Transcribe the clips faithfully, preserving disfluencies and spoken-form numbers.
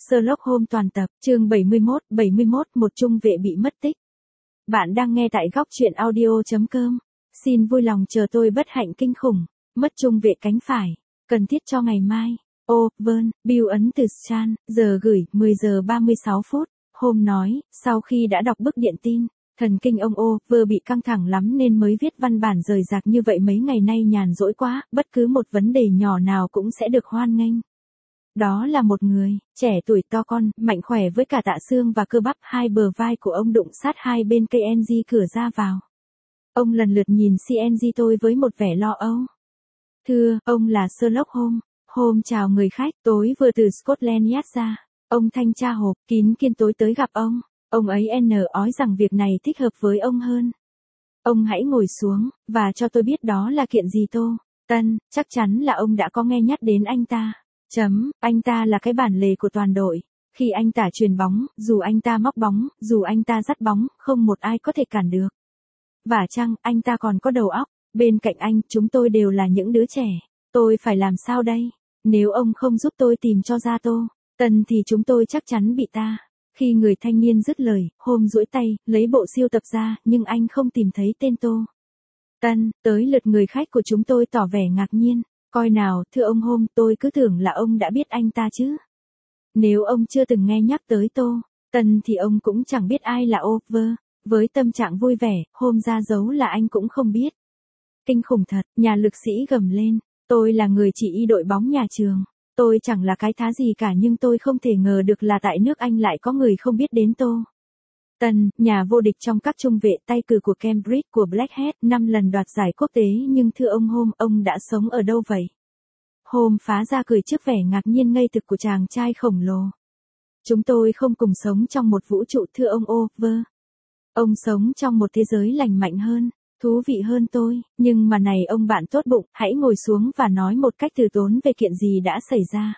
Sherlock Holmes toàn tập, chương bảy mươi mốt, bảy mươi mốt, một trung vệ bị mất tích. Bạn đang nghe tại góc truyện audio chấm com. Xin vui lòng chờ tôi bất hạnh kinh khủng, mất trung vệ cánh phải, cần thiết cho ngày mai. Ô, vâng, Bill ấn từ Chan, giờ gửi, mười giờ ba mươi sáu phút. Holmes nói, sau khi đã đọc bức điện tin, thần kinh ông ô, vừa bị căng thẳng lắm nên mới viết văn bản rời rạc như vậy mấy ngày nay nhàn rỗi quá, bất cứ một vấn đề nhỏ nào cũng sẽ được hoan nghênh. Đó là một người, trẻ tuổi to con, mạnh khỏe với cả tạ xương và cơ bắp, hai bờ vai của ông đụng sát hai bên cây en giê cửa ra vào. Ông lần lượt nhìn xê en giê tôi với một vẻ lo âu. Thưa, ông là Sherlock Holmes. Holmes chào người khách, tối vừa từ Scotland Yard ra. Ông thanh tra hộp, kín kiên tối tới gặp ông. Ông ấy n ói rằng việc này thích hợp với ông hơn. Ông hãy ngồi xuống, và cho tôi biết đó là kiện gì tô. Tân, chắc chắn là ông đã có nghe nhắc đến anh ta. Chấm, anh ta là cái bản lề của toàn đội. Khi anh ta chuyền bóng, dù anh ta móc bóng, dù anh ta dắt bóng, không một ai có thể cản được. Và chăng, anh ta còn có đầu óc. Bên cạnh anh, chúng tôi đều là những đứa trẻ. Tôi phải làm sao đây? Nếu ông không giúp tôi tìm cho ra tô Tân thì chúng tôi chắc chắn bị ta. Khi người thanh niên dứt lời, Holmes duỗi tay, lấy bộ siêu tập ra, nhưng anh không tìm thấy tên tô Tân. Tới lượt người khách của chúng tôi tỏ vẻ ngạc nhiên. Coi nào, thưa ông Holmes, tôi cứ tưởng là ông đã biết anh ta chứ. Nếu ông chưa từng nghe nhắc tới tô Tân thì ông cũng chẳng biết ai là Over. Với tâm trạng vui vẻ, Holmes ra dấu là anh cũng không biết. Kinh khủng thật, nhà lực sĩ gầm lên. Tôi là người chỉ y đội bóng nhà trường. Tôi chẳng là cái thá gì cả, nhưng tôi không thể ngờ được là tại nước Anh lại có người không biết đến tô Tân, nhà vô địch trong các trung vệ tay cừ của Cambridge của Blackheath, năm lần đoạt giải quốc tế. Nhưng thưa ông Holmes, ông đã sống ở đâu vậy? Holmes phá ra cười trước vẻ ngạc nhiên ngây thực của chàng trai khổng lồ. Chúng tôi không cùng sống trong một vũ trụ, thưa ông Over. Ông sống trong một thế giới lành mạnh hơn, thú vị hơn tôi. Nhưng mà này ông bạn tốt bụng, hãy ngồi xuống và nói một cách từ tốn về kiện gì đã xảy ra.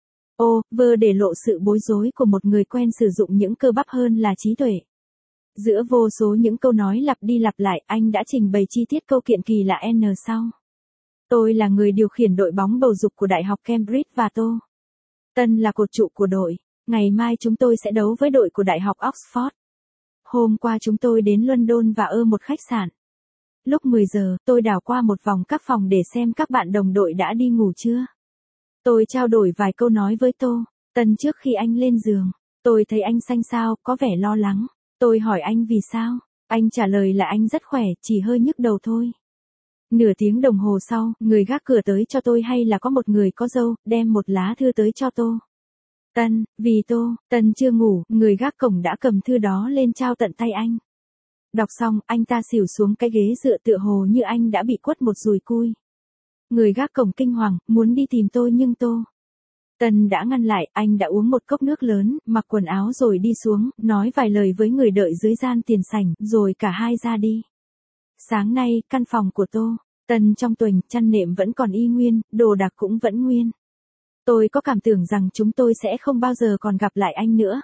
Over để lộ sự bối rối của một người quen sử dụng những cơ bắp hơn là trí tuệ. Giữa vô số những câu nói lặp đi lặp lại, anh đã trình bày chi tiết câu kiện kỳ lạ N sau. Tôi là người điều khiển đội bóng bầu dục của Đại học Cambridge và tô Tân là cột trụ của đội. Ngày mai chúng tôi sẽ đấu với đội của Đại học Oxford. Hôm qua chúng tôi đến London và ở một khách sạn. Lúc mười giờ, tôi đảo qua một vòng các phòng để xem các bạn đồng đội đã đi ngủ chưa. Tôi trao đổi vài câu nói với tô Tân trước khi anh lên giường. Tôi thấy anh xanh xao, có vẻ lo lắng. Tôi hỏi anh vì sao. Anh trả lời là anh rất khỏe, chỉ hơi nhức đầu thôi. Nửa tiếng đồng hồ sau, người gác cửa tới cho tôi hay là có một người có râu, đem một lá thư tới cho tô Tân. Vì tô Tân chưa ngủ, người gác cổng đã cầm thư đó lên trao tận tay anh. Đọc xong, anh ta xỉu xuống cái ghế dựa tựa hồ như anh đã bị quất một dùi cui. Người gác cổng kinh hoàng, muốn đi tìm tôi nhưng tô Tân đã ngăn lại. Anh đã uống một cốc nước lớn, mặc quần áo rồi đi xuống, nói vài lời với người đợi dưới gian tiền sảnh, rồi cả hai ra đi. Sáng nay, căn phòng của tô Tân trong tuềnh, chăn nệm vẫn còn y nguyên, đồ đạc cũng vẫn nguyên. Tôi có cảm tưởng rằng chúng tôi sẽ không bao giờ còn gặp lại anh nữa.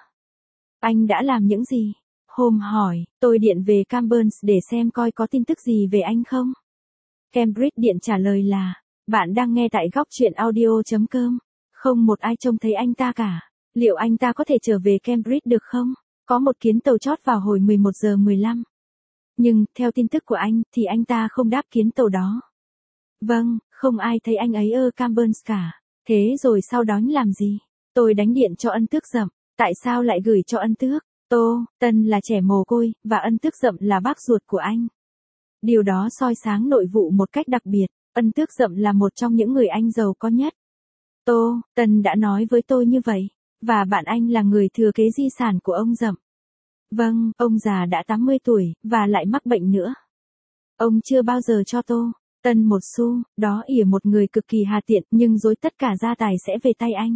Anh đã làm những gì? Holmes hỏi. Tôi điện về Camberns để xem coi có tin tức gì về anh không. Cambridge điện trả lời là, bạn đang nghe tại góc truyện audio chấm com. Không một ai trông thấy anh ta cả. Liệu anh ta có thể trở về Cambridge được không? Có một chuyến tàu chót vào hồi mười một giờ mười lăm. Nhưng, theo tin tức của anh, thì anh ta không đáp chuyến tàu đó. Vâng, không ai thấy anh ấy ở Camberns cả. Thế rồi sau đó làm gì? Tôi đánh điện cho Ân Tước Dậm. Tại sao lại gửi cho Ân Tước? Tô Tân là trẻ mồ côi, và Ân Tước Dậm là bác ruột của anh. Điều đó soi sáng nội vụ một cách đặc biệt. Ân Tước Dậm là một trong những người anh giàu có nhất. Tô Tân đã nói với tôi như vậy. Và bạn anh là người thừa kế di sản của ông Dậm. Vâng, ông già đã tám mươi tuổi, và lại mắc bệnh nữa. Ông chưa bao giờ cho Tô Tân một xu, đó ỉa một người cực kỳ hà tiện, nhưng dối tất cả gia tài sẽ về tay anh.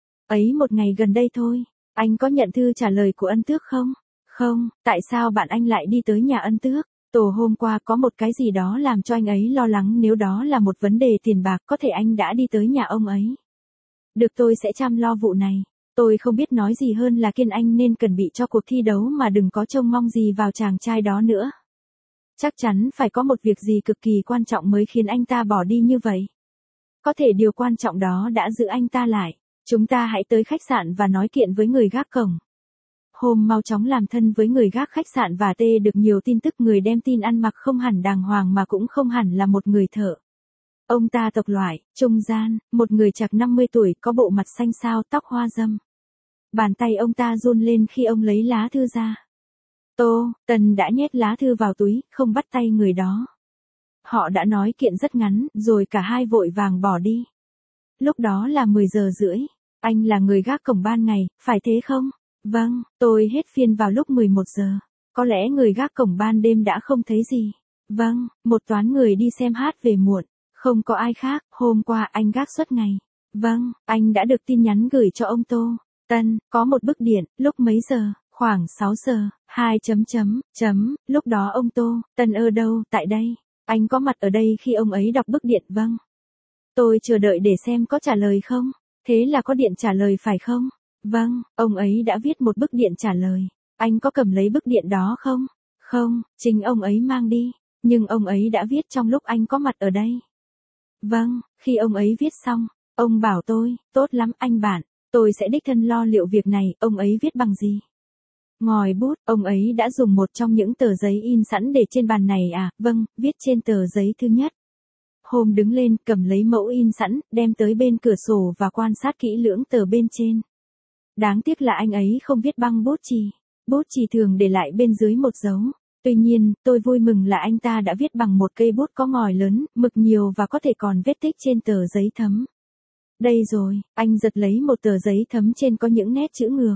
Ấy một ngày gần đây thôi. Anh có nhận thư trả lời của Ân Tước không? Không, tại sao bạn anh lại đi tới nhà Ân Tước? Tổ hôm qua có một cái gì đó làm cho anh ấy lo lắng, nếu đó là một vấn đề tiền bạc, có thể anh đã đi tới nhà ông ấy. Được, tôi sẽ chăm lo vụ này. Tôi không biết nói gì hơn là khuyên anh nên chuẩn bị cho cuộc thi đấu mà đừng có trông mong gì vào chàng trai đó nữa. Chắc chắn phải có một việc gì cực kỳ quan trọng mới khiến anh ta bỏ đi như vậy. Có thể điều quan trọng đó đã giữ anh ta lại. Chúng ta hãy tới khách sạn và nói chuyện với người gác cổng. Hôm mau chóng làm thân với người gác khách sạn và tê được nhiều tin tức người đem tin ăn mặc không hẳn đàng hoàng mà cũng không hẳn là một người thợ. Ông ta tộc loại, trung gian, một người chạc năm mươi tuổi có bộ mặt xanh xao tóc hoa râm. Bàn tay ông ta run lên khi ông lấy lá thư ra. Tô, Tần đã nhét lá thư vào túi, không bắt tay người đó. Họ đã nói chuyện rất ngắn, rồi cả hai vội vàng bỏ đi. Lúc đó là mười giờ rưỡi. Anh là người gác cổng ban ngày, phải thế không? Vâng, tôi hết phiên vào lúc mười một giờ. Có lẽ người gác cổng ban đêm đã không thấy gì. Vâng, một toán người đi xem hát về muộn. Không có ai khác, hôm qua anh gác suốt ngày. Vâng, anh đã được tin nhắn gửi cho ông Tô. Tân, có một bức điện, lúc mấy giờ? Khoảng sáu giờ, hai chấm chấm, chấm, lúc đó ông Tô, Tân ở đâu? Tại đây. Anh có mặt ở đây khi ông ấy đọc bức điện. Vâng. Tôi chờ đợi để xem có trả lời không. Thế là có điện trả lời phải không? Vâng, ông ấy đã viết một bức điện trả lời. Anh có cầm lấy bức điện đó không? Không, chính ông ấy mang đi. Nhưng ông ấy đã viết trong lúc anh có mặt ở đây. Vâng, khi ông ấy viết xong, ông bảo tôi, tốt lắm anh bạn, tôi sẽ đích thân lo liệu việc này. Ông ấy viết bằng gì? Ngòi bút, ông ấy đã dùng một trong những tờ giấy in sẵn để trên bàn này à? Vâng, viết trên tờ giấy thứ nhất. Hôm đứng lên, cầm lấy mẫu in sẵn, đem tới bên cửa sổ và quan sát kỹ lưỡng tờ bên trên. Đáng tiếc là anh ấy không viết băng bút chì. Bút chì thường để lại bên dưới một dấu. Tuy nhiên, tôi vui mừng là anh ta đã viết bằng một cây bút có ngòi lớn, mực nhiều và có thể còn vết tích trên tờ giấy thấm. Đây rồi, anh giật lấy một tờ giấy thấm trên có những nét chữ ngược.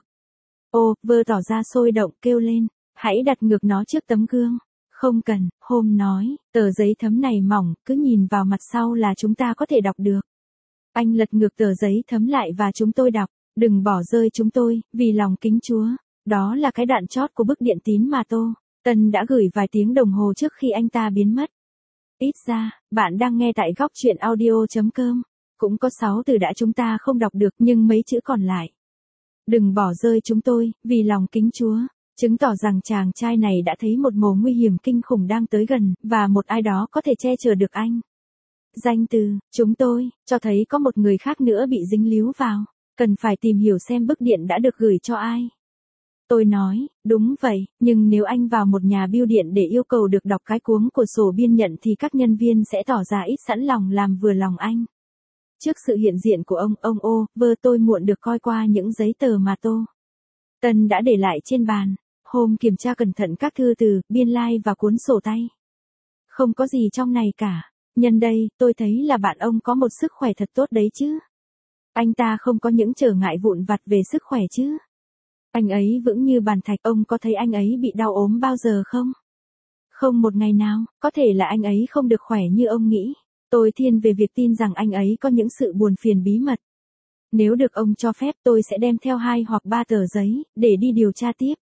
Ô, vơ tỏ ra sôi động kêu lên, hãy đặt ngược nó trước tấm gương. Không cần, Hôm nói, tờ giấy thấm này mỏng, cứ nhìn vào mặt sau là chúng ta có thể đọc được. Anh lật ngược tờ giấy thấm lại và chúng tôi đọc, đừng bỏ rơi chúng tôi, vì lòng kính Chúa. Đó là cái đoạn chót của bức điện tín mà Tô Tân đã gửi vài tiếng đồng hồ trước khi anh ta biến mất. Ít ra, bạn đang nghe tại góc truyện audio.com. Cũng có sáu từ đã chúng ta không đọc được nhưng mấy chữ còn lại. Đừng bỏ rơi chúng tôi, vì lòng kính Chúa. Chứng tỏ rằng chàng trai này đã thấy một mồ nguy hiểm kinh khủng đang tới gần, và một ai đó có thể che chở được anh. Danh từ, chúng tôi, cho thấy có một người khác nữa bị dính líu vào. Cần phải tìm hiểu xem bức điện đã được gửi cho ai. Tôi nói, đúng vậy, nhưng nếu anh vào một nhà bưu điện để yêu cầu được đọc cái cuống của sổ biên nhận thì các nhân viên sẽ tỏ ra ít sẵn lòng làm vừa lòng anh. Trước sự hiện diện của ông, ông ô, vơ tôi muộn được coi qua những giấy tờ mà Tô Tân đã để lại trên bàn. Hôm kiểm tra cẩn thận các thư từ, biên lai like và cuốn sổ tay. Không có gì trong này cả. Nhân đây, tôi thấy là bạn ông có một sức khỏe thật tốt đấy chứ. Anh ta không có những trở ngại vụn vặt về sức khỏe chứ. Anh ấy vững như bàn thạch. Ông có thấy anh ấy bị đau ốm bao giờ không? Không một ngày nào. Có thể là anh ấy không được khỏe như ông nghĩ. Tôi thiên về việc tin rằng anh ấy có những sự buồn phiền bí mật. Nếu được ông cho phép tôi sẽ đem theo hai hoặc ba tờ giấy, để đi điều tra tiếp.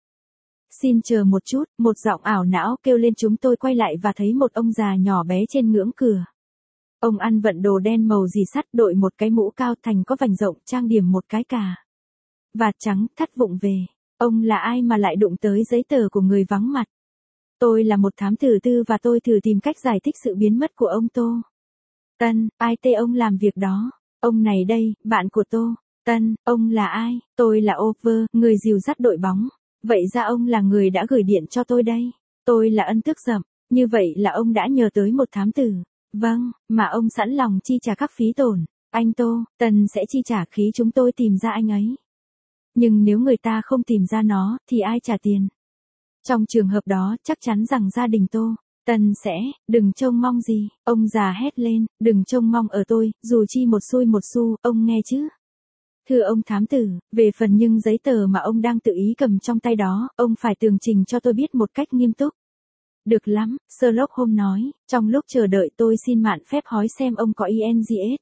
Xin chờ một chút, một giọng ảo não kêu lên. Chúng tôi quay lại và thấy một ông già nhỏ bé trên ngưỡng cửa. Ông ăn vận đồ đen màu dì sắt, đội một cái mũ cao thành có vành rộng, trang điểm một cái cà vạt trắng, thắt vụng về. Ông là ai mà lại đụng tới giấy tờ của người vắng mặt? Tôi là một thám tử tư và tôi thử tìm cách giải thích sự biến mất của ông Tô Tân. Ai tê ông làm việc đó? Ông này đây, bạn của Tô Tân. Ông là ai? Tôi là Over, người dìu dắt đội bóng. Vậy ra ông là người đã gửi điện cho tôi đây. Tôi là ân tức dậm. Như vậy là ông đã nhờ tới một thám tử. Vâng, mà ông sẵn lòng chi trả các phí tổn. Anh Tô Tân sẽ chi trả khi chúng tôi tìm ra anh ấy. Nhưng nếu người ta không tìm ra nó, thì ai trả tiền? Trong trường hợp đó, chắc chắn rằng gia đình Tô Tân sẽ, đừng trông mong gì. Ông già hét lên, đừng trông mong ở tôi, dù chi một xui một xu, ông nghe chứ? Thưa ông thám tử, về phần những giấy tờ mà ông đang tự ý cầm trong tay đó, ông phải tường trình cho tôi biết một cách nghiêm túc. Được lắm, Sherlock Holmes nói, trong lúc chờ đợi tôi xin mạn phép hỏi xem ông có i en giê ét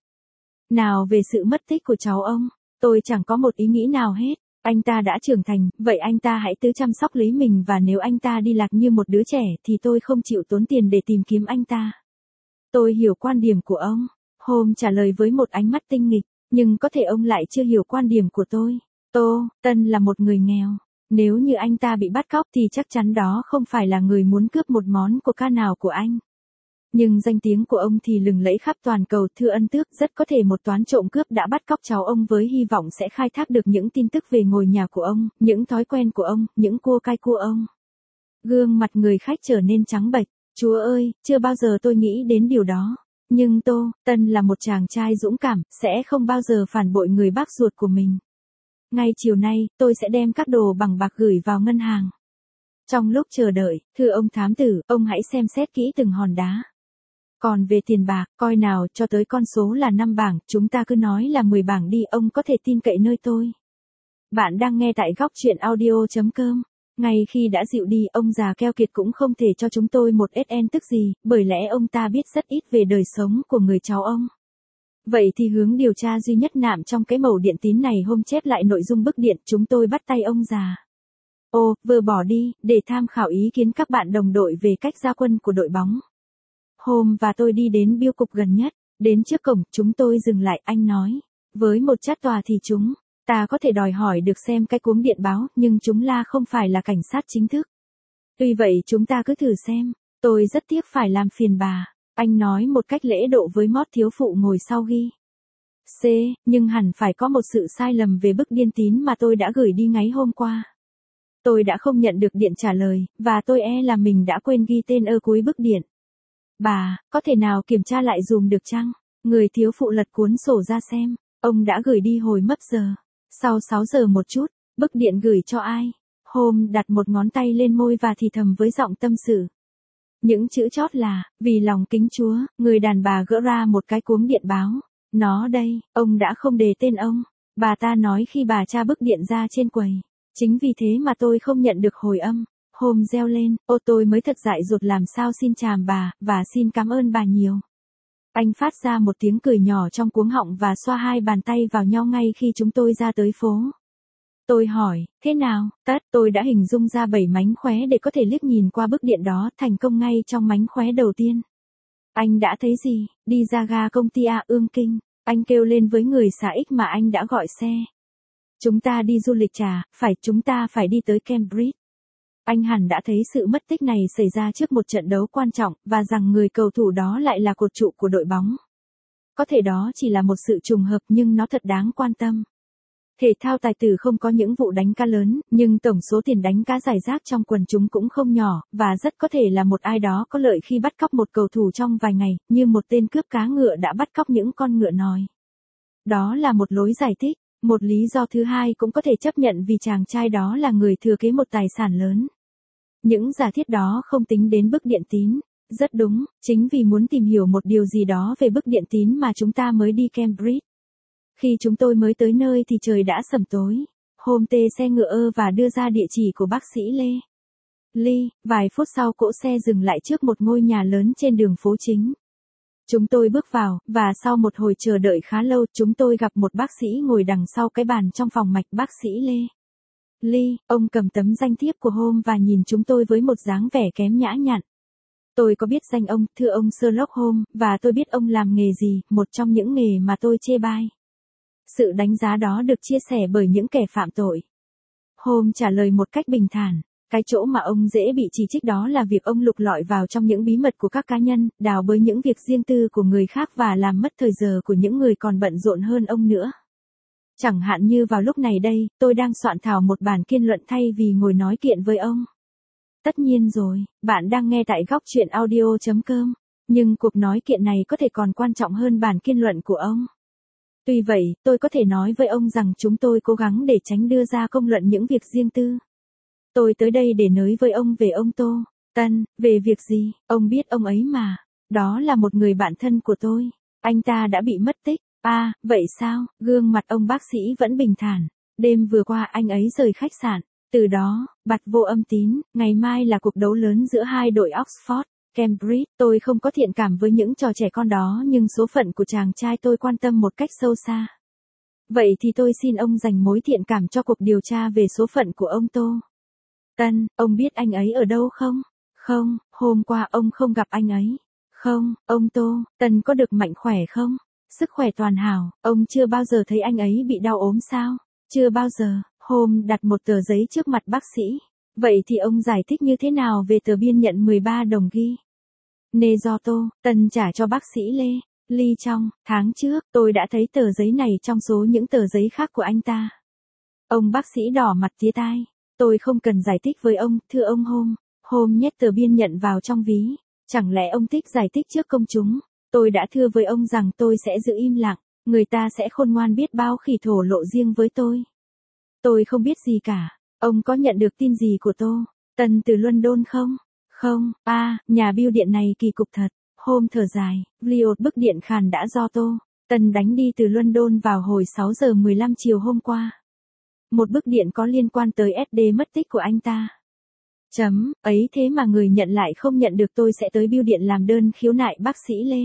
nào về sự mất tích của cháu ông. Tôi chẳng có một ý nghĩ nào hết. Anh ta đã trưởng thành, vậy anh ta hãy tự chăm sóc lấy mình, và nếu anh ta đi lạc như một đứa trẻ thì tôi không chịu tốn tiền để tìm kiếm anh ta. Tôi hiểu quan điểm của ông. Holmes trả lời với một ánh mắt tinh nghịch, nhưng có thể ông lại chưa hiểu quan điểm của tôi. Tô Tân là một người nghèo. Nếu như anh ta bị bắt cóc thì chắc chắn đó không phải là người muốn cướp một món của ca nào của anh. Nhưng danh tiếng của ông thì lừng lẫy khắp toàn cầu. Thưa ân tước, rất có thể một toán trộm cướp đã bắt cóc cháu ông với hy vọng sẽ khai thác được những tin tức về ngôi nhà của ông, những thói quen của ông, những cua cai cua ông. Gương mặt người khách trở nên trắng bệch. Chúa ơi, chưa bao giờ tôi nghĩ đến điều đó. Nhưng Tô Tân là một chàng trai dũng cảm, sẽ không bao giờ phản bội người bác ruột của mình. Ngay chiều nay, tôi sẽ đem các đồ bằng bạc gửi vào ngân hàng. Trong lúc chờ đợi, thưa ông thám tử, ông hãy xem xét kỹ từng hòn đá. Còn về tiền bạc, coi nào, cho tới con số là năm bảng, chúng ta cứ nói là mười bảng đi, ông có thể tin cậy nơi tôi. Bạn đang nghe tại góc truyện audio chấm com. Ngay khi đã dịu đi, ông già keo kiệt cũng không thể cho chúng tôi một ét en tức gì, bởi lẽ ông ta biết rất ít về đời sống của người cháu ông. Vậy thì hướng điều tra duy nhất nạm trong cái mẩu điện tín này hôm chép lại nội dung bức điện, chúng tôi bắt tay ông già. Ô, vừa bỏ đi, để tham khảo ý kiến các bạn đồng đội về cách ra quân của đội bóng. Hôm và tôi đi đến bưu cục gần nhất, đến trước cổng, chúng tôi dừng lại, anh nói. Với một chát tòa thì chúng ta có thể đòi hỏi được xem cái cuống điện báo, nhưng chúng la không phải là cảnh sát chính thức. Tuy vậy chúng ta cứ thử xem, tôi rất tiếc phải làm phiền bà, anh nói một cách lễ độ với Mót thiếu phụ ngồi sau ghi. C, nhưng hẳn phải có một sự sai lầm về bức điên tín mà tôi đã gửi đi ngay hôm qua. Tôi đã không nhận được điện trả lời, và tôi e là mình đã quên ghi tên ở cuối bức điện. Bà, có thể nào kiểm tra lại dùm được chăng? Người thiếu phụ lật cuốn sổ ra xem, ông đã gửi đi hồi mất giờ. Sau sáu giờ một chút, bức điện gửi cho ai? Hôm đặt một ngón tay lên môi và thì thầm với giọng tâm sự. Những chữ chót là, vì lòng kính Chúa, người đàn bà gỡ ra một cái cuống điện báo. Nó đây, ông đã không đề tên ông. Bà ta nói khi bà tra bức điện ra trên quầy. Chính vì thế mà tôi không nhận được hồi âm. Hôm reo lên, ô tôi mới thật dại dột làm sao xin chào bà, và xin cảm ơn bà nhiều. Anh phát ra một tiếng cười nhỏ trong cuống họng và xoa hai bàn tay vào nhau ngay khi chúng tôi ra tới phố. Tôi hỏi, thế nào, tất, tôi đã hình dung ra bảy mánh khóe để có thể liếc nhìn qua bức điện đó, thành công ngay trong mánh khóe đầu tiên. Anh đã thấy gì? Đi ra ga công ty A Ương Kinh, anh kêu lên với người xà ích mà anh đã gọi xe. Chúng ta đi du lịch trà, phải, chúng ta phải đi tới Cambridge. Anh hẳn đã thấy sự mất tích này xảy ra trước một trận đấu quan trọng, và rằng người cầu thủ đó lại là cột trụ của đội bóng. Có thể đó chỉ là một sự trùng hợp nhưng nó thật đáng quan tâm. Thể thao tài tử không có những vụ đánh cá lớn, nhưng tổng số tiền đánh cá rải rác trong quần chúng cũng không nhỏ, và rất có thể là một ai đó có lợi khi bắt cóc một cầu thủ trong vài ngày, như một tên cướp cá ngựa đã bắt cóc những con ngựa nòi. Đó là một lối giải thích. Một lý do thứ hai cũng có thể chấp nhận vì chàng trai đó là người thừa kế một tài sản lớn. Những giả thiết đó không tính đến bức điện tín. Rất đúng, chính vì muốn tìm hiểu một điều gì đó về bức điện tín mà chúng ta mới đi Cambridge. Khi chúng tôi mới tới nơi thì trời đã sẩm tối. Hôm tê xe ngựa ơ và đưa ra địa chỉ của bác sĩ Lê Ly, vài phút sau cỗ xe dừng lại trước một ngôi nhà lớn trên đường phố chính. Chúng tôi bước vào, và sau một hồi chờ đợi khá lâu, chúng tôi gặp một bác sĩ ngồi đằng sau cái bàn trong phòng mạch. Bác sĩ Lê Ly, ông cầm tấm danh thiếp của Holmes và nhìn chúng tôi với một dáng vẻ kém nhã nhặn. Tôi có biết danh ông, thưa ông Sherlock Holmes, và tôi biết ông làm nghề gì, một trong những nghề mà tôi chê bai. Sự đánh giá đó được chia sẻ bởi những kẻ phạm tội. Holmes trả lời một cách bình thản. Cái chỗ mà ông dễ bị chỉ trích đó là việc ông lục lọi vào trong những bí mật của các cá nhân, đào bới những việc riêng tư của người khác và làm mất thời giờ của những người còn bận rộn hơn ông nữa. Chẳng hạn như vào lúc này đây, tôi đang soạn thảo một bản kiên luận thay vì ngồi nói kiện với ông. Tất nhiên rồi, bạn đang nghe tại góc truyện audio chấm com, nhưng cuộc nói kiện này có thể còn quan trọng hơn bản kiên luận của ông. Tuy vậy, tôi có thể nói với ông rằng chúng tôi cố gắng để tránh đưa ra công luận những việc riêng tư. Tôi tới đây để nói với ông về ông Tô Tân. Về việc gì? Ông biết ông ấy mà. Đó là một người bạn thân của tôi. Anh ta đã bị mất tích. À, vậy sao? Gương mặt ông bác sĩ vẫn bình thản. Đêm vừa qua anh ấy rời khách sạn. Từ đó, bặt vô âm tín, ngày mai là cuộc đấu lớn giữa hai đội Oxford, Cambridge. Tôi không có thiện cảm với những trò trẻ con đó, nhưng số phận của chàng trai tôi quan tâm một cách sâu xa. Vậy thì tôi xin ông dành mối thiện cảm cho cuộc điều tra về số phận của ông Tô Tân. Ông biết anh ấy ở đâu không? Không, hôm qua ông không gặp anh ấy. Không, ông Tô Tân có được mạnh khỏe không? Sức khỏe toàn hảo, ông chưa bao giờ thấy anh ấy bị đau ốm sao? Chưa bao giờ. Hôm đặt một tờ giấy trước mặt bác sĩ. Vậy thì ông giải thích như thế nào về tờ biên nhận mười ba đồng ghi? Nezoto, Tân trả cho bác sĩ Lê. Lee trong tháng trước, tôi đã thấy tờ giấy này trong số những tờ giấy khác của anh ta. Ông bác sĩ đỏ mặt tía tai. Tôi không cần giải thích với ông, thưa ông Hôm. Hôm nhét tờ biên nhận vào trong ví. Chẳng lẽ ông thích giải thích trước công chúng? Tôi đã thưa với ông rằng tôi sẽ giữ im lặng. Người ta sẽ khôn ngoan biết bao khi thổ lộ riêng với tôi. Tôi không biết gì cả. Ông có nhận được tin gì của tôi? Tân từ London không? Không, a, à, nhà bưu điện này kỳ cục thật. Hôm thở dài, Liot bức điện khàn đã do Tô Tân đánh đi từ London vào hồi sáu giờ mười lăm chiều hôm qua. Một bức điện có liên quan tới ét đê mất tích của anh ta. Chấm, ấy thế mà người nhận lại không nhận được. Tôi sẽ tới bưu điện làm đơn khiếu nại bác sĩ Lê.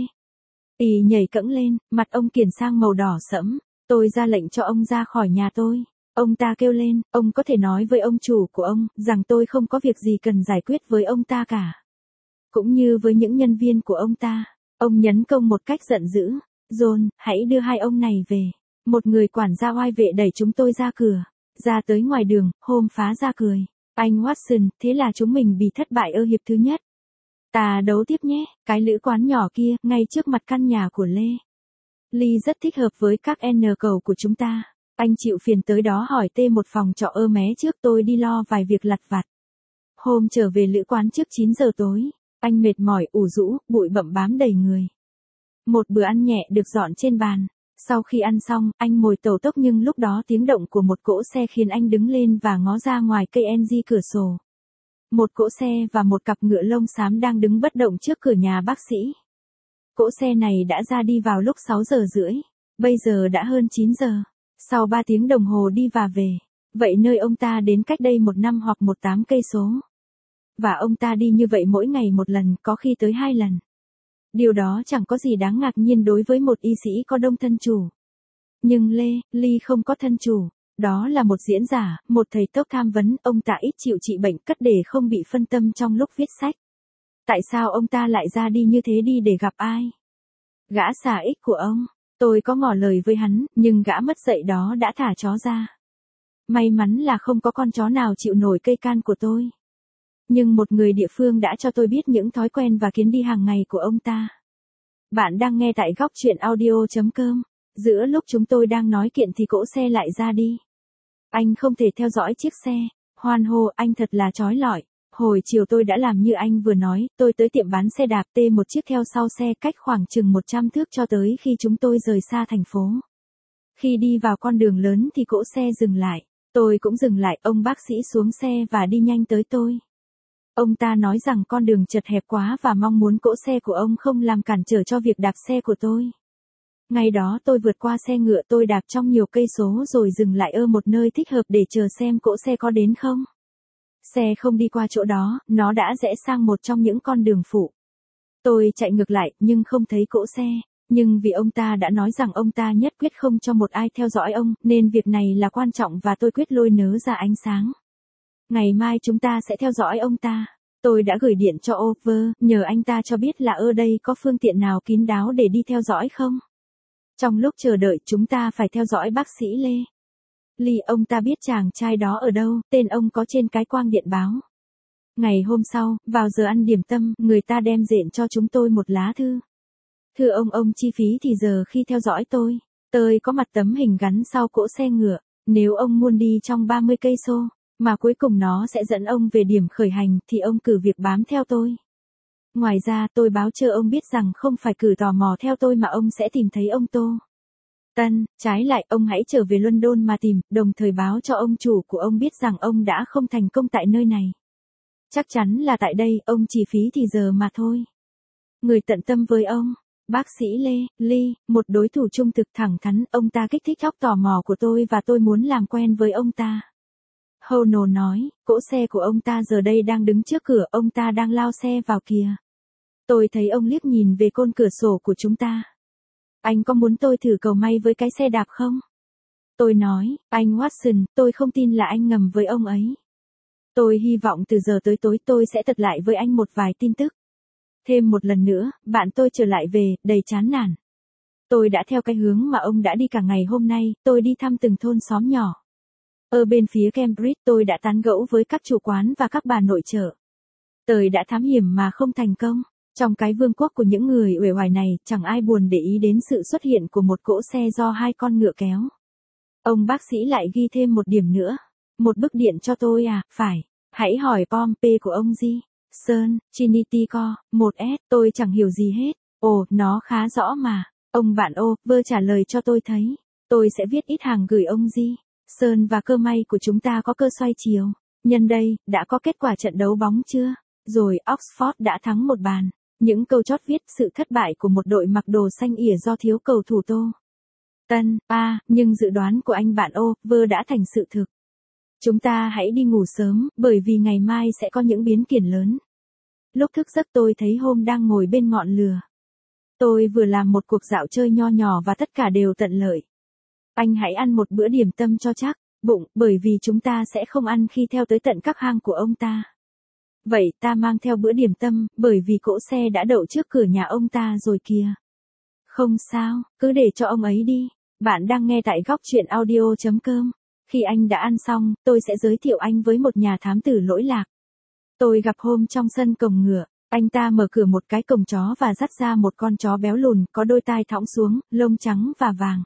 Ý nhảy cẫng lên, mặt ông chuyển sang màu đỏ sẫm. Tôi ra lệnh cho ông ra khỏi nhà tôi. Ông ta kêu lên, ông có thể nói với ông chủ của ông, rằng tôi không có việc gì cần giải quyết với ông ta cả. Cũng như với những nhân viên của ông ta. Ông nhấn công một cách giận dữ. John, hãy đưa hai ông này về. Một người quản gia oai vệ đẩy chúng tôi ra cửa. Ra tới ngoài đường, Hôm phá ra cười. Anh Watson, thế là chúng mình bị thất bại ở hiệp thứ nhất. Ta đấu tiếp nhé, cái lữ quán nhỏ kia, ngay trước mặt căn nhà của Lê. Lee rất thích hợp với các N cầu của chúng ta. Anh chịu phiền tới đó hỏi tê một phòng trọ ơ mé trước, tôi đi lo vài việc lặt vặt. Hôm trở về lữ quán trước chín giờ tối. Anh mệt mỏi, ủ rũ, bụi bặm bám đầy người. Một bữa ăn nhẹ được dọn trên bàn. Sau khi ăn xong, anh ngồi tàu tốc nhưng lúc đó tiếng động của một cỗ xe khiến anh đứng lên và ngó ra ngoài cây en giê cửa sổ. Một cỗ xe và một cặp ngựa lông xám đang đứng bất động trước cửa nhà bác sĩ. Cỗ xe này đã ra đi vào lúc sáu giờ rưỡi. Bây giờ đã hơn chín giờ. Sau ba tiếng đồng hồ đi và về. Vậy nơi ông ta đến cách đây một năm hoặc một tám cây số. Và ông ta đi như vậy mỗi ngày một lần, có khi tới hai lần. Điều đó chẳng có gì đáng ngạc nhiên đối với một y sĩ có đông thân chủ. Nhưng Lê, Lee không có thân chủ. Đó là một diễn giả, một thầy tốc tham vấn, ông ta ít chịu trị bệnh cất để không bị phân tâm trong lúc viết sách. Tại sao ông ta lại ra đi như thế, đi để gặp ai? Gã xà ích của ông. Tôi có ngỏ lời với hắn, nhưng gã mất dạy đó đã thả chó ra. May mắn là không có con chó nào chịu nổi cây can của tôi. Nhưng một người địa phương đã cho tôi biết những thói quen và kiến đi hàng ngày của ông ta. Bạn đang nghe tại góc truyện audio chấm com. Giữa lúc chúng tôi đang nói chuyện thì cỗ xe lại ra đi. Anh không thể theo dõi chiếc xe. Hoan hô, anh thật là chói lọi. Hồi chiều tôi đã làm như anh vừa nói, tôi tới tiệm bán xe đạp T một chiếc theo sau xe cách khoảng chừng một trăm thước cho tới khi chúng tôi rời xa thành phố. Khi đi vào con đường lớn thì cỗ xe dừng lại. Tôi cũng dừng lại, ông bác sĩ xuống xe và đi nhanh tới tôi. Ông ta nói rằng con đường chật hẹp quá và mong muốn cỗ xe của ông không làm cản trở cho việc đạp xe của tôi. Ngày đó tôi vượt qua xe ngựa, tôi đạp trong nhiều cây số rồi dừng lại ở một nơi thích hợp để chờ xem cỗ xe có đến không. Xe không đi qua chỗ đó, nó đã rẽ sang một trong những con đường phụ. Tôi chạy ngược lại, nhưng không thấy cỗ xe. Nhưng vì ông ta đã nói rằng ông ta nhất quyết không cho một ai theo dõi ông, nên việc này là quan trọng và tôi quyết lôi nớ ra ánh sáng. Ngày mai chúng ta sẽ theo dõi ông ta. Tôi đã gửi điện cho Over, nhờ anh ta cho biết là ở đây có phương tiện nào kín đáo để đi theo dõi không. Trong lúc chờ đợi chúng ta phải theo dõi bác sĩ Lê. Lee, ông ta biết chàng trai đó ở đâu, tên ông có trên cái quang điện báo. Ngày hôm sau, vào giờ ăn điểm tâm, người ta đem dện cho chúng tôi một lá thư. Thưa ông, ông chi phí thì giờ khi theo dõi tôi. Tôi có mặt tấm hình gắn sau cỗ xe ngựa. Nếu ông muốn đi trong ba mươi cây số, mà cuối cùng nó sẽ dẫn ông về điểm khởi hành, thì ông cử việc bám theo tôi. Ngoài ra tôi báo cho ông biết rằng không phải cử tò mò theo tôi mà ông sẽ tìm thấy ông Tô Tân. Trái lại, ông hãy trở về London mà tìm, đồng thời báo cho ông chủ của ông biết rằng ông đã không thành công tại nơi này. Chắc chắn là tại đây, ông chỉ phí thì giờ mà thôi. Người tận tâm với ông. Bác sĩ Lê, Lee, một đối thủ trung thực thẳng thắn, ông ta kích thích óc tò mò của tôi và tôi muốn làm quen với ông ta. Hono nói, cỗ xe của ông ta giờ đây đang đứng trước cửa, ông ta đang lao xe vào kìa. Tôi thấy ông liếc nhìn về côn cửa sổ của chúng ta. Anh có muốn tôi thử cầu may với cái xe đạp không? Tôi nói, anh Watson, tôi không tin là anh ngầm với ông ấy. Tôi hy vọng từ giờ tới tối tôi sẽ thật lại với anh một vài tin tức. Thêm một lần nữa, bạn tôi trở lại về, đầy chán nản. Tôi đã theo cái hướng mà ông đã đi cả ngày hôm nay, tôi đi thăm từng thôn xóm nhỏ. Ở bên phía Cambridge tôi đã tán gẫu với các chủ quán và các bà nội trợ. Tôi đã thám hiểm mà không thành công. Trong cái vương quốc của những người uể oải này, chẳng ai buồn để ý đến sự xuất hiện của một cỗ xe do hai con ngựa kéo. Ông bác sĩ lại ghi thêm một điểm nữa. Một bức điện cho tôi à, phải. Hãy hỏi Pompey của ông G. Sơn, Trinity Co, một S, tôi chẳng hiểu gì hết. Ồ, nó khá rõ mà. Ông bạn ô, vơ trả lời cho tôi thấy. Tôi sẽ viết ít hàng gửi ông G. Sơn và cơ may của chúng ta có cơ xoay chiều. Nhân đây, đã có kết quả trận đấu bóng chưa? Rồi, Oxford đã thắng một bàn. Những câu chót viết sự thất bại của một đội mặc đồ xanh ỉa do thiếu cầu thủ Tô. Tân, a, nhưng dự đoán của anh bạn ô, vơ đã thành sự thực. Chúng ta hãy đi ngủ sớm, bởi vì ngày mai sẽ có những biến kiện lớn. Lúc thức giấc tôi thấy Hôm đang ngồi bên ngọn lửa. Tôi vừa làm một cuộc dạo chơi nho nhỏ và tất cả đều tận lợi. Anh hãy ăn một bữa điểm tâm cho chắc, bụng, bởi vì chúng ta sẽ không ăn khi theo tới tận các hang của ông ta. Vậy ta mang theo bữa điểm tâm, bởi vì cỗ xe đã đậu trước cửa nhà ông ta rồi kìa. Không sao, cứ để cho ông ấy đi. Bạn đang nghe tại góc chuyện audio chấm com. Khi anh đã ăn xong, tôi sẽ giới thiệu anh với một nhà thám tử lỗi lạc. Tôi gặp Hôm trong sân cổng ngựa. Anh ta mở cửa một cái cổng chó và dắt ra một con chó béo lùn, có đôi tai thõng xuống, lông trắng và vàng.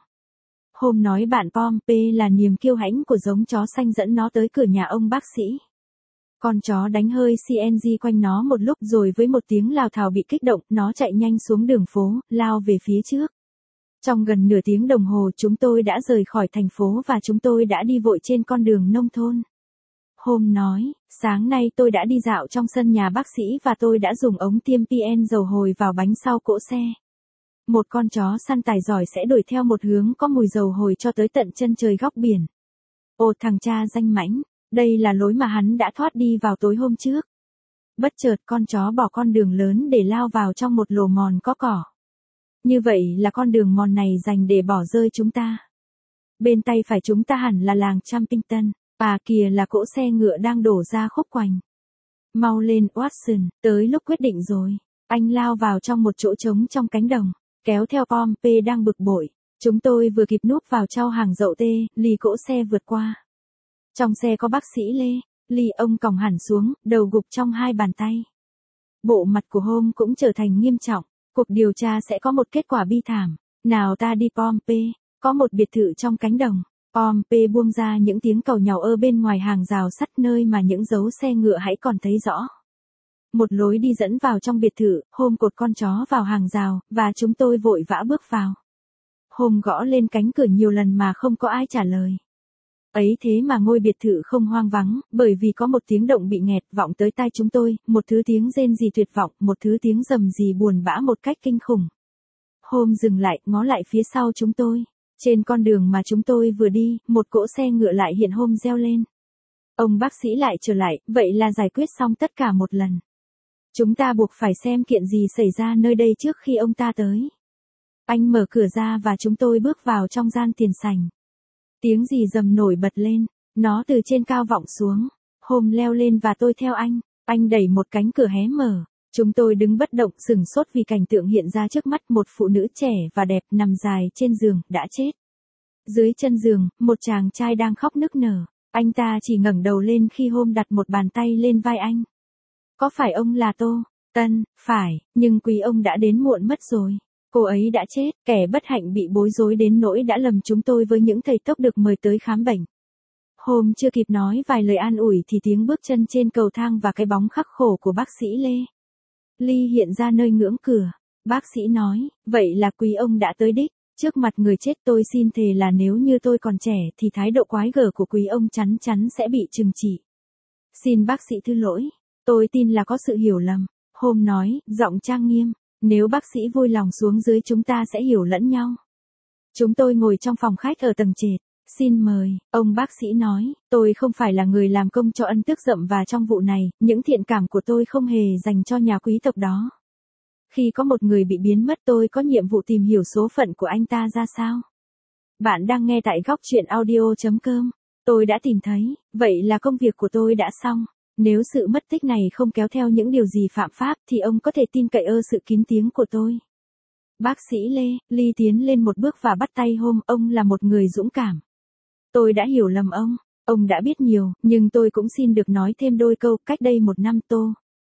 Hôm nói bạn Pompey là niềm kiêu hãnh của giống chó xanh dẫn nó tới cửa nhà ông bác sĩ. Con chó đánh hơi xê en giê quanh nó một lúc rồi với một tiếng lào thào bị kích động, nó chạy nhanh xuống đường phố, lao về phía trước. Trong gần nửa tiếng đồng hồ chúng tôi đã rời khỏi thành phố và chúng tôi đã đi vội trên con đường nông thôn. Hôm nói, sáng nay tôi đã đi dạo trong sân nhà bác sĩ và tôi đã dùng ống tiêm pê en dầu hồi vào bánh sau cỗ xe. Một con chó săn tài giỏi sẽ đuổi theo một hướng có mùi dầu hồi cho tới tận chân trời góc biển. Ồ thằng cha danh mãnh, đây là lối mà hắn đã thoát đi vào tối hôm trước. Bất chợt con chó bỏ con đường lớn để lao vào trong một lồ mòn có cỏ. Như vậy là con đường mòn này dành để bỏ rơi chúng ta. Bên tay phải chúng ta hẳn là làng Trumpington, và kìa là cỗ xe ngựa đang đổ ra khúc quanh. Mau lên Watson, tới lúc quyết định rồi. Anh lao vào trong một chỗ trống trong cánh đồng, kéo theo Pompey đang bực bội. Chúng tôi vừa kịp núp vào trong hàng dậu tê, lì cỗ xe vượt qua. Trong xe có bác sĩ Lê, lì ông còng hẳn xuống, đầu gục trong hai bàn tay. Bộ mặt của Hôm cũng trở thành nghiêm trọng. Cuộc điều tra sẽ có một kết quả bi thảm. Nào ta đi Pompey, có một biệt thự trong cánh đồng. Pompey buông ra những tiếng càu nhàu ơ bên ngoài hàng rào sắt nơi mà những dấu xe ngựa hãy còn thấy rõ. Một lối đi dẫn vào trong biệt thự, Hôm cột con chó vào hàng rào, và chúng tôi vội vã bước vào. Hôm gõ lên cánh cửa nhiều lần mà không có ai trả lời. Ấy thế mà ngôi biệt thự không hoang vắng, bởi vì có một tiếng động bị nghẹt vọng tới tai chúng tôi, một thứ tiếng rên rỉ tuyệt vọng, một thứ tiếng rầm rì buồn bã một cách kinh khủng. Hôm dừng lại, ngó lại phía sau chúng tôi. Trên con đường mà chúng tôi vừa đi, một cỗ xe ngựa lại hiện Hôm reo lên. Ông bác sĩ lại trở lại, vậy là giải quyết xong tất cả một lần. Chúng ta buộc phải xem kiện gì xảy ra nơi đây trước khi ông ta tới. Anh mở cửa ra và chúng tôi bước vào trong gian tiền sảnh. Tiếng gì rầm nổi bật lên, nó từ trên cao vọng xuống. Hôm leo lên và tôi theo anh. Anh đẩy một cánh cửa hé mở. Chúng tôi đứng bất động sửng sốt vì cảnh tượng hiện ra trước mắt, một phụ nữ trẻ và đẹp nằm dài trên giường, đã chết. Dưới chân giường, một chàng trai đang khóc nức nở. Anh ta chỉ ngẩng đầu lên khi Hôm đặt một bàn tay lên vai anh. Có phải ông là Tô? Tân, phải, nhưng quý ông đã đến muộn mất rồi. Cô ấy đã chết, kẻ bất hạnh bị bối rối đến nỗi đã lầm chúng tôi với những thầy tốc được mời tới khám bệnh. Hôm chưa kịp nói vài lời an ủi thì tiếng bước chân trên cầu thang và cái bóng khắc khổ của bác sĩ Lê Ly hiện ra nơi ngưỡng cửa. Bác sĩ nói, vậy là quý ông đã tới đích. Trước mặt người chết tôi xin thề là nếu như tôi còn trẻ thì thái độ quái gở của quý ông chắn chắn sẽ bị trừng trị. Xin bác sĩ thứ lỗi, tôi tin là có sự hiểu lầm. Hôm nói, giọng trang nghiêm, nếu bác sĩ vui lòng xuống dưới chúng ta sẽ hiểu lẫn nhau. Chúng tôi ngồi trong phòng khách ở tầng trệt. Xin mời, ông bác sĩ nói, tôi không phải là người làm công cho ân tước dậm và trong vụ này, những thiện cảm của tôi không hề dành cho nhà quý tộc đó. Khi có một người bị biến mất tôi có nhiệm vụ tìm hiểu số phận của anh ta ra sao. Bạn đang nghe tại góc chuyện audio chấm com. Tôi đã tìm thấy, vậy là công việc của tôi đã xong. Nếu sự mất tích này không kéo theo những điều gì phạm pháp thì ông có thể tin cậy ơ sự kín tiếng của tôi. Bác sĩ Lê Ly tiến lên một bước và bắt tay Hôm, ông là một người dũng cảm. Tôi đã hiểu lầm ông, ông đã biết nhiều, nhưng tôi cũng xin được nói thêm đôi câu. Cách đây một năm Tô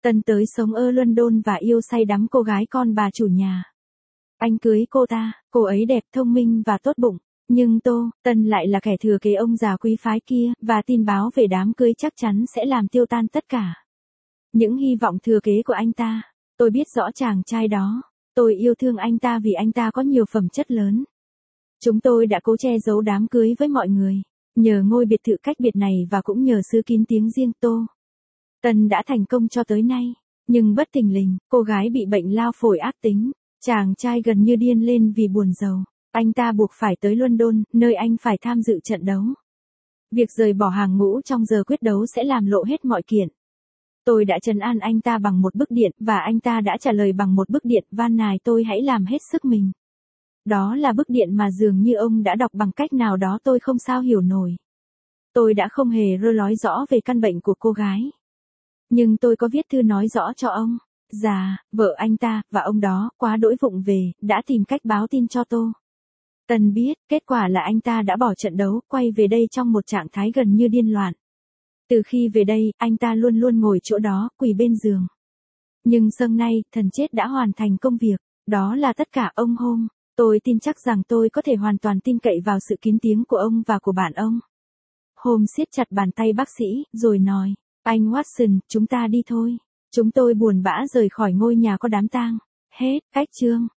Tân tới sống ở London và yêu say đắm cô gái con bà chủ nhà. Anh cưới cô ta, cô ấy đẹp, thông minh và tốt bụng. Nhưng Tô, Tân lại là kẻ thừa kế ông già quý phái kia, và tin báo về đám cưới chắc chắn sẽ làm tiêu tan tất cả những hy vọng thừa kế của anh ta. Tôi biết rõ chàng trai đó. Tôi yêu thương anh ta vì anh ta có nhiều phẩm chất lớn. Chúng tôi đã cố che giấu đám cưới với mọi người. Nhờ ngôi biệt thự cách biệt này và cũng nhờ sự kín tiếng riêng Tô, Tân đã thành công cho tới nay. Nhưng bất thình lình, cô gái bị bệnh lao phổi ác tính. Chàng trai gần như điên lên vì buồn giàu. Anh ta buộc phải tới London, nơi anh phải tham dự trận đấu. Việc rời bỏ hàng ngũ trong giờ quyết đấu sẽ làm lộ hết mọi kiện. Tôi đã trấn an anh ta bằng một bức điện, và anh ta đã trả lời bằng một bức điện van nài tôi hãy làm hết sức mình. Đó là bức điện mà dường như ông đã đọc bằng cách nào đó tôi không sao hiểu nổi. Tôi đã không hề rơ nói rõ về căn bệnh của cô gái. Nhưng tôi có viết thư nói rõ cho ông. Già, vợ anh ta, và ông đó, quá đỗi vụng về, đã tìm cách báo tin cho Tô. Tân biết, kết quả là anh ta đã bỏ trận đấu, quay về đây trong một trạng thái gần như điên loạn. Từ khi về đây, anh ta luôn luôn ngồi chỗ đó, quỳ bên giường. Nhưng sâng nay, thần chết đã hoàn thành công việc. Đó là tất cả ông Holmes. Tôi tin chắc rằng tôi có thể hoàn toàn tin cậy vào sự kín tiếng của ông và của bạn ông. Holmes siết chặt bàn tay bác sĩ, rồi nói, anh Watson, chúng ta đi thôi. Chúng tôi buồn bã rời khỏi ngôi nhà có đám tang. Hết, cách chương.